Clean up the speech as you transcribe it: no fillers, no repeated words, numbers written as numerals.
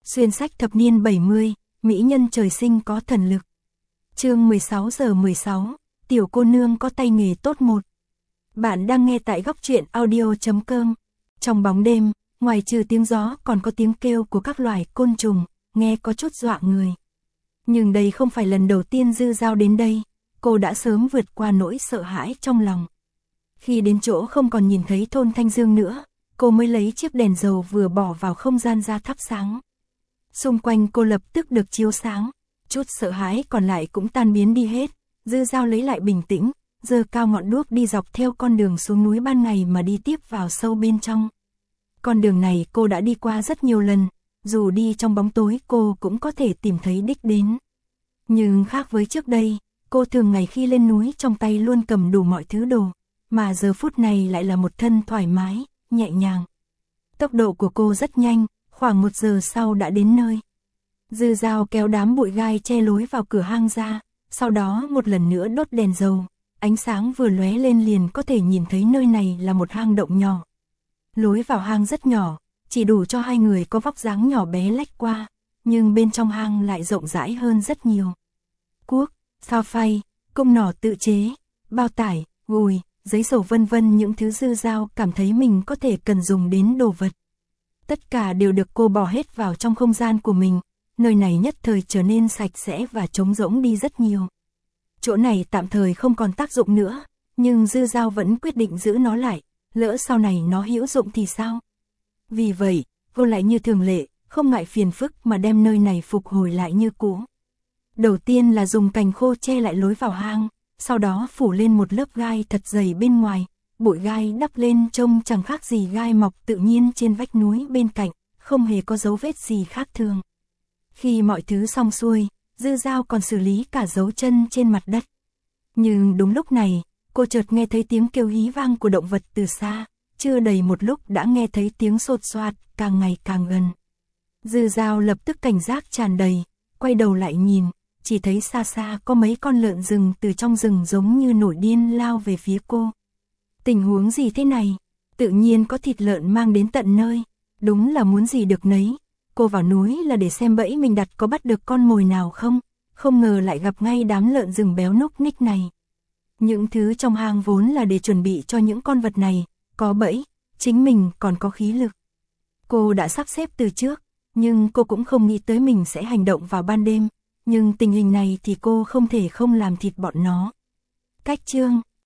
Xuyên sách thập niên 70, mỹ nhân trời sinh có thần lực. Chương 16:16, tiểu cô nương có tay nghề tốt một. Bạn đang nghe tại góc truyện audio.com. Trong bóng đêm, ngoài trừ tiếng gió còn có tiếng kêu của các loài côn trùng, nghe có chút dọa người. Nhưng đây không phải lần đầu tiên Dư Dao đến đây, cô đã sớm vượt qua nỗi sợ hãi trong lòng. Khi đến chỗ không còn nhìn thấy thôn Thanh Dương nữa, cô mới lấy chiếc đèn dầu vừa bỏ vào không gian ra thắp sáng. Xung quanh cô lập tức được chiếu sáng, chút sợ hãi còn lại cũng tan biến đi hết. Dư Dao lấy lại bình tĩnh, giơ cao ngọn đuốc đi dọc theo con đường xuống núi ban ngày mà đi tiếp vào sâu bên trong. Con đường này cô đã đi qua rất nhiều lần, dù đi trong bóng tối cô cũng có thể tìm thấy đích đến. Nhưng khác với trước đây, cô thường ngày khi lên núi trong tay luôn cầm đủ mọi thứ đồ, mà giờ phút này lại là một thân thoải mái, nhẹ nhàng. Tốc độ của cô rất nhanh, khoảng 1 giờ sau đã đến nơi. Dư Dao kéo đám bụi gai che lối vào cửa hang ra, sau đó một lần nữa đốt đèn dầu, ánh sáng vừa lóe lên liền có thể nhìn thấy nơi này là một hang động nhỏ. Lối vào hang rất nhỏ, chỉ đủ cho hai người có vóc dáng nhỏ bé lách qua, nhưng bên trong hang lại rộng rãi hơn rất nhiều. Cuốc, phao phay, cung nỏ tự chế, bao tải, gùi, giấy sổ vân vân, những thứ Dư Dao cảm thấy mình có thể cần dùng đến đồ vật. Tất cả đều được cô bỏ hết vào trong không gian của mình, nơi này nhất thời trở nên sạch sẽ và trống rỗng đi rất nhiều. Chỗ này tạm thời không còn tác dụng nữa, nhưng Dư Dao vẫn quyết định giữ nó lại, lỡ sau này nó hữu dụng thì sao? Vì vậy, cô lại như thường lệ, không ngại phiền phức mà đem nơi này phục hồi lại như cũ. Đầu tiên là dùng cành khô che lại lối vào hang, sau đó phủ lên một lớp gai thật dày bên ngoài, bụi gai đắp lên trông chẳng khác gì gai mọc tự nhiên trên vách núi bên cạnh, không hề có dấu vết gì khác thường. Khi mọi thứ xong xuôi, Dư Dao còn xử lý cả dấu chân trên mặt đất. Nhưng đúng lúc này, cô chợt nghe thấy tiếng kêu hí vang của động vật từ xa, chưa đầy một lúc đã nghe thấy tiếng xột xoạt, càng ngày càng gần. Dư Dao lập tức cảnh giác tràn đầy, quay đầu lại nhìn, chỉ thấy xa xa có mấy con lợn rừng từ trong rừng giống như nổi điên lao về phía cô. Tình huống gì thế này? Tự nhiên có thịt lợn mang đến tận nơi, đúng là muốn gì được nấy. Cô vào núi là để xem bẫy mình đặt có bắt được con mồi nào không, không ngờ lại gặp ngay đám lợn rừng béo núc ních này. Những thứ trong hang vốn là để chuẩn bị cho những con vật này, có bẫy, chính mình còn có khí lực. Cô đã sắp xếp từ trước, nhưng cô cũng không nghĩ tới mình sẽ hành động vào ban đêm, nhưng tình hình này thì cô không thể không làm thịt bọn nó. Cách chương